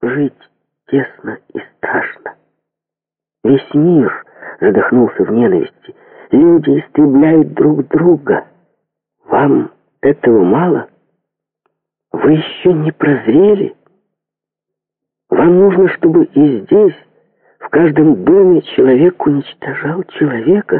Жить тесно и страшно. Весь мир задохнулся в ненависти. Люди истребляют друг друга. Вам этого мало? Вы еще не прозрели? Вам нужно, чтобы и здесь, в каждом доме, человек уничтожал человека?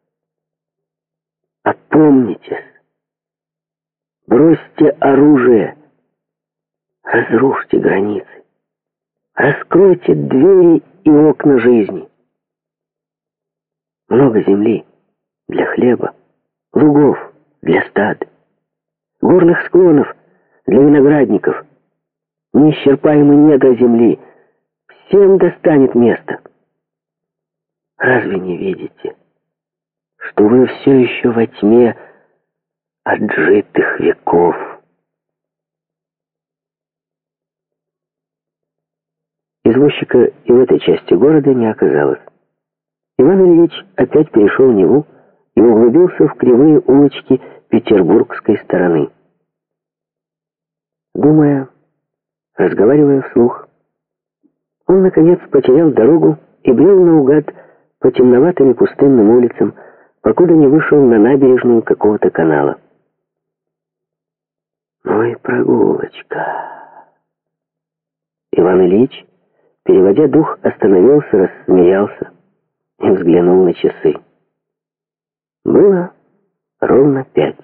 Опомнитесь. Бросьте оружие. Разрушьте границы. Раскройте двери и окна жизни. Много земли для хлеба, лугов для стад, горных склонов для виноградников, неисчерпаемые недра земли. Всем достанет место. Разве не видите, что вы все еще во тьме отжитых веков? Извозчика и в этой части города не оказалось. Иван Ильич опять перешел Неву и углубился в кривые улочки петербургской стороны. Думая, разговаривая вслух, он, наконец, потерял дорогу и брел наугад по темноватым и пустынным улицам, покуда не вышел на набережную какого-то канала. Ну и прогулочка. Иван Ильич, переводя дух, остановился, рассмеялся и взглянул на часы. Было ровно 5.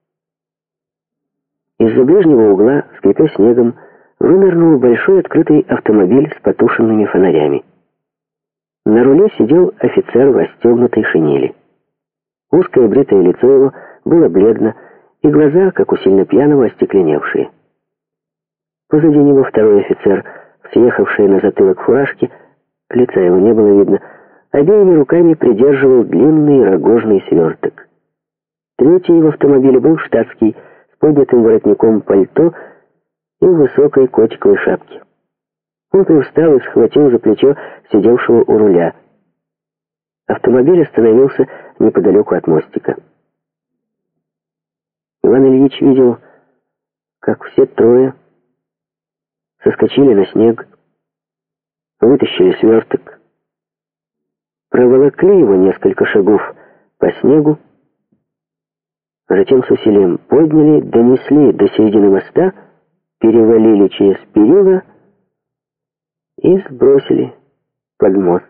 Из-за ближнего угла, скрипя снегом, вынырнул большой открытый автомобиль с потушенными фонарями. На руле сидел офицер в расстегнутой шинели. Узкое бритое лицо его было бледно, и глаза, как у сильно пьяного, остекленевшие. Позади него второй офицер, съехавший на затылок фуражки, лица его не было видно, обеими руками придерживал длинный рогожный сверток. Третий в автомобиле был штатский, с поднятым воротником пальто и в высокой котиковой шапке. Он привстал и схватил за плечо сидевшего у руля. Автомобиль остановился неподалеку от мостика. Иван Ильич видел, как все трое соскочили на снег, вытащили сверток, проволокли его несколько шагов по снегу, затем с усилием подняли, донесли до середины моста, перевалили через перила и сбросили под мост.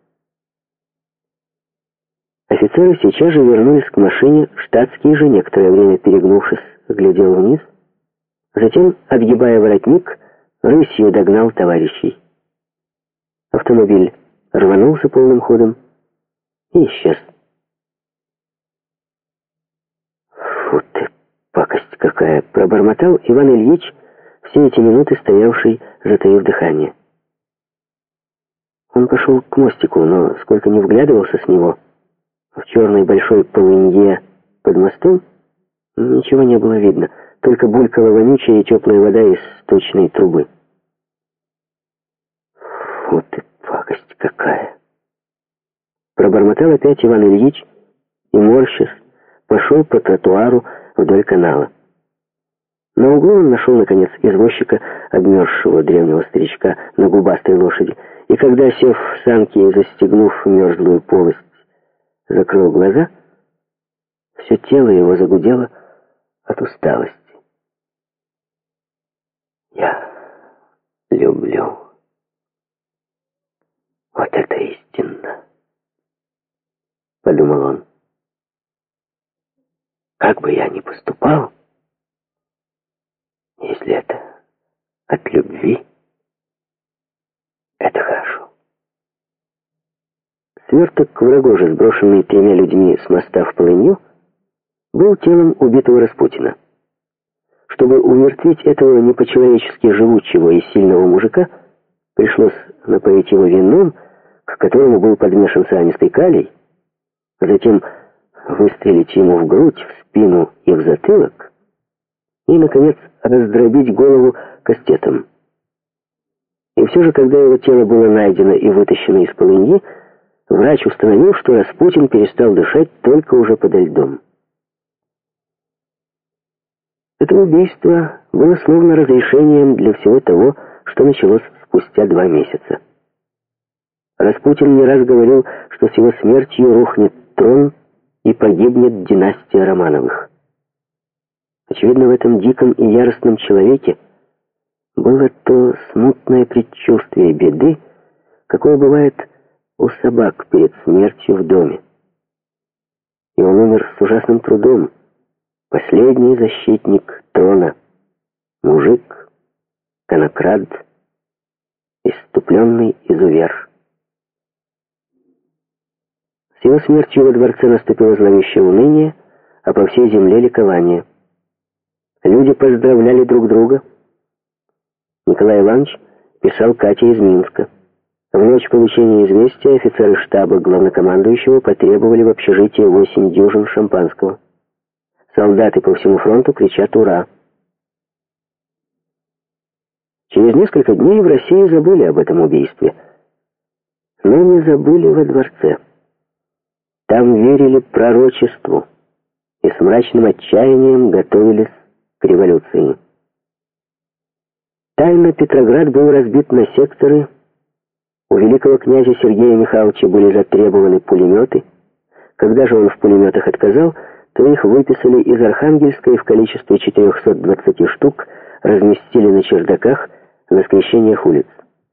Офицеры сейчас же вернулись к машине, штатский же, некоторое время перегнувшись, глядел вниз, затем, отгибая воротник, рысью догнал товарищей. Автомобиль рванулся полным ходом и исчез. «Фу ты, пакость какая!» — пробормотал Иван Ильич, все эти минуты стоявший, затаив дыхание. Он пошел к мостику, но сколько ни вглядывался с него, в черной большой полынье под мостом ничего не было видно, только булькала вонючая и теплая вода из сточной трубы. «Фу ты, пакость какая!» Пробормотал опять Иван Ильич и, морщась, пошел по тротуару вдоль канала. На углу он нашел, наконец, извозчика, обмерзшего древнего старичка на губастой лошади, и когда, сев в санки и застегнув мерзлую полость, закрыл глаза, все тело его загудело от усталости. «Я люблю. Вот это истинно», — подумал он. «Как бы я ни поступал, если это от любви, это хорошо». Сверток в рогоже, сброшенный 3 людьми с моста в полынью, был телом убитого Распутина. Чтобы умертвить этого не по-человечески живучего и сильного мужика, пришлось напоить его вином, к которому был подмешан цианистый калий, затем выстрелить ему в грудь, в спину и в затылок, и, наконец, раздробить голову кастетом. И все же, когда его тело было найдено и вытащено из полыньи, врач установил, что Распутин перестал дышать только уже подо льдом. Это убийство было словно разрешением для всего того, что началось спустя 2 месяца. Распутин не раз говорил, что с его смертью рухнет трон и погибнет династия Романовых. Очевидно, в этом диком и яростном человеке было то смутное предчувствие беды, какое бывает у собак перед смертью в доме. И он умер с ужасным трудом, последний защитник трона, мужик, конокрад, исступленный изувер. С его смертью во дворце наступило зловещее уныние, а по всей земле ликование. Люди поздравляли друг друга. Николай Иванович писал Кате из Минска. В ночь получения известия офицеры штаба главнокомандующего потребовали в общежитии 8 дюжин шампанского. Солдаты по всему фронту кричат «Ура!». Через несколько дней в России забыли об этом убийстве. Но не забыли во дворце. Там верили пророчеству и с мрачным отчаянием готовились к революции. Тайно Петроград был разбит на секторы. У великого князя Сергея Михайловича были затребованы пулеметы. Когда же он в пулеметах отказал, то их выписали из Архангельска и в количестве 420 штук разместили на чердаках на скрещениях улиц.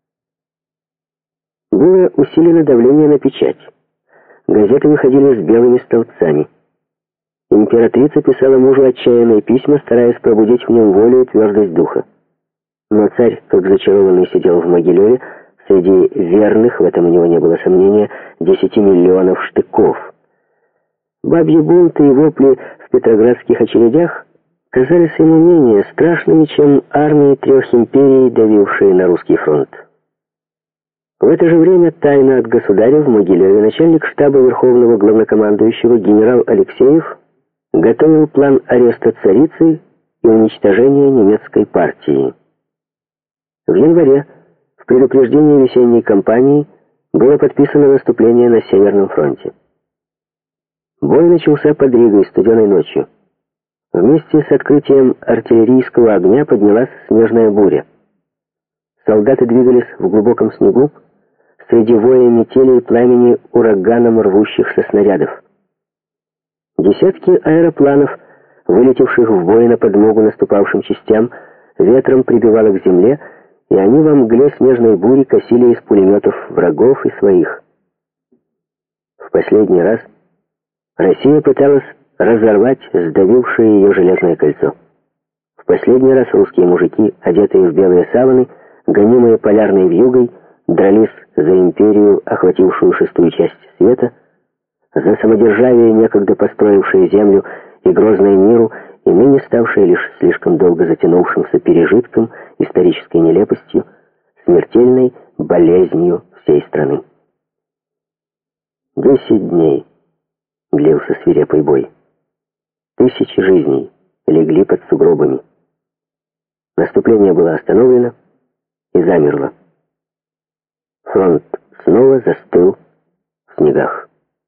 Было усилено давление на печать. Газеты выходили с белыми столбцами. Императрица писала мужу отчаянные письма, стараясь пробудить в нем волю и твердость духа. Но царь, как зачарованный, сидел в Могилеве, среди верных, в этом у него не было сомнения, 10 миллионов штыков. Бабьи бунты и вопли в петроградских очередях казались ему менее страшными, чем армии 3 империй, давившие на русский фронт. В это же время тайно от государя в Могилеве начальник штаба Верховного Главнокомандующего генерал Алексеев готовил план ареста царицы и уничтожения немецкой партии. В январе, в предупреждении весенней кампании, было подписано наступление на Северном фронте. Бой начался под Ригой студеной ночью. Вместе с открытием артиллерийского огня поднялась снежная буря. Солдаты двигались в глубоком снегу, среди воя метели и пламени ураганом рвущихся снарядов. Десятки аэропланов, вылетевших в бой на подмогу наступавшим частям, ветром прибивало к земле, и они во мгле снежной бури косили из пулеметов врагов и своих. В последний раз Россия пыталась разорвать сдавившее ее железное кольцо. В последний раз русские мужики, одетые в белые саваны, гонимые полярной вьюгой, дрались за империю, охватившую 6-ю часть света, за самодержавие, некогда построившее землю и грозное миру, и ныне ставшее лишь слишком долго затянувшимся пережитком, исторической нелепостью, смертельной болезнью всей страны. 10 дней длился свирепый бой. Тысячи жизней легли под сугробами. Наступление было остановлено и замерло. Фронт снова застыл в снегах.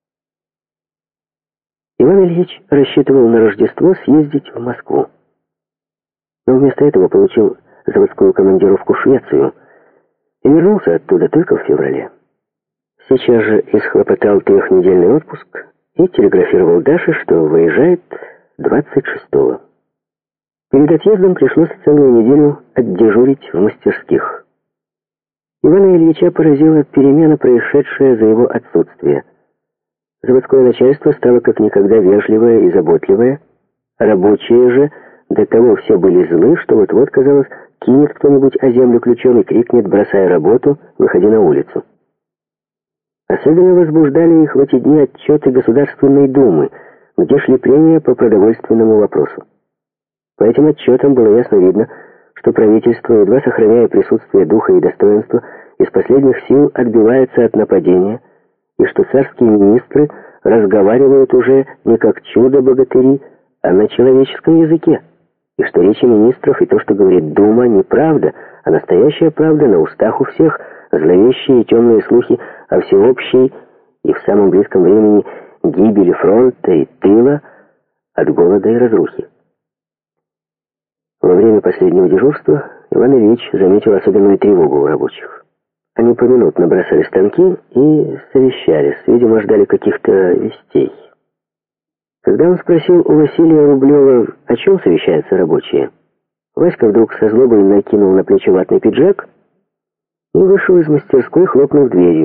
Иван Ильич рассчитывал на Рождество съездить в Москву. Но вместо этого получил заводскую командировку в Швецию и вернулся оттуда только в феврале. Сейчас же исхлопотал 3-недельный отпуск и телеграфировал Даше, что выезжает 26-го. Перед отъездом пришлось целую неделю отдежурить в мастерских. Ивана Ильича поразила перемена, происшедшая за его отсутствие. Заводское начальство стало как никогда вежливое и заботливое, а рабочие же до того все были злы, что вот-вот, казалось, кинет кто-нибудь о землю ключом и крикнет, бросая работу, выходи на улицу. Особенно возбуждали их в эти дни отчеты Государственной Думы, где шли прения по продовольственному вопросу. По этим отчетам было ясно видно, что правительство, едва сохраняя присутствие духа и достоинства, из последних сил отбивается от нападения, и что царские министры разговаривают уже не как чудо-богатыри, а на человеческом языке, и что речи министров и то, что говорит Дума, не правда, а настоящая правда на устах у всех, зловещие и темные слухи о всеобщей и в самом близком времени гибели фронта и тыла от голода и разрухи. Во время последнего дежурства Иван Ильич заметил особенную тревогу у рабочих. Они поминутно бросали станки и совещались, видимо, ждали каких-то вестей. Когда он спросил у Василия Рублева, о чем совещаются рабочие, Васька вдруг со злобой накинул на плечи ватный пиджак и вышел из мастерской, хлопнув дверью.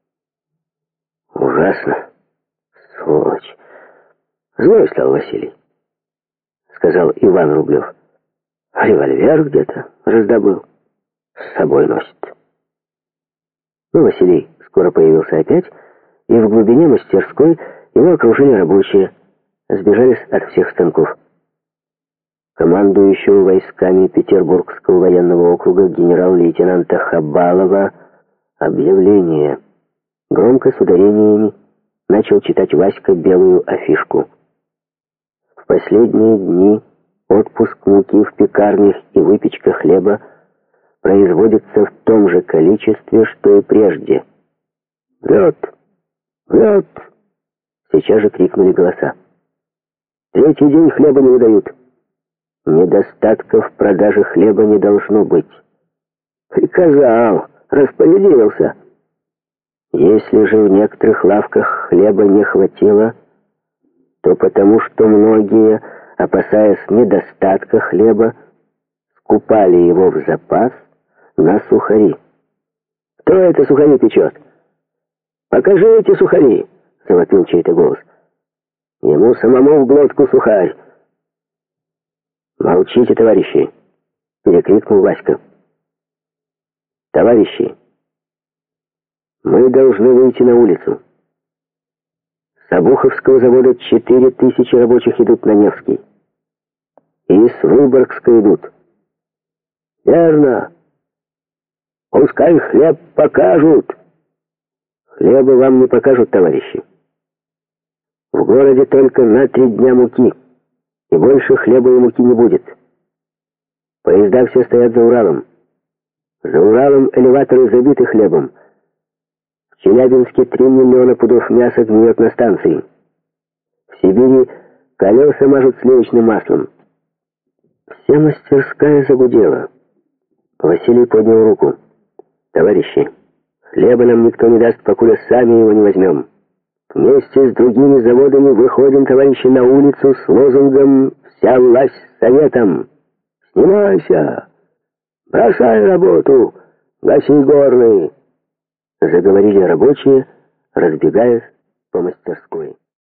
«Ужасно! Сволочь! Злой стал Василий», — сказал Иван Рублев. «Револьвер где-то раздобыл, с собой носит». Но Василий скоро появился опять, и в глубине мастерской его окружили рабочие, сбежались от всех станков. Командующего войсками Петербургского военного округа генерал-лейтенанта Хабалова объявление. Громко с ударениями начал читать Васька белую афишку. В последние дни отпуск муки в пекарнях и выпечка хлеба производится в том же количестве, что и прежде. «Врет! Врет!» Сейчас же крикнули голоса. «Третий день хлеба не выдают. Недостатка в продаже хлеба не должно быть. Приказал, распорядился. Если же в некоторых лавках хлеба не хватило, то потому что многие, опасаясь недостатка хлеба, скупали его в запас на сухари. Кто это сухари печет? Покажи эти сухари!» — завопил чей-то голос. «Ему самому в глотку сухарь!» «Молчите, товарищи!» — перекрикнул Васька. «Товарищи, мы должны выйти на улицу. С Обуховского завода 4000 рабочих идут на Невский. И с Выборгска идут». «Верно! Пускай хлеб покажут!» «Хлеба вам не покажут, товарищи. В городе только на 3 дня муки, и больше хлеба и муки не будет. Поезда все стоят за Уралом. За Уралом элеваторы забиты хлебом. В Челябинске 3 миллиона пудов мяса гниет на станции. В Сибири колеса мажут сливочным маслом». Вся мастерская загудела. Василий поднял руку. «Товарищи, хлеба нам никто не даст, покуда сами его не возьмем. Вместе с другими заводами выходим, товарищи, на улицу с лозунгом «Вся власть советом». Снимайся! Бросай работу! Гаси горные!» Заговорили рабочие, разбегаясь по мастерской.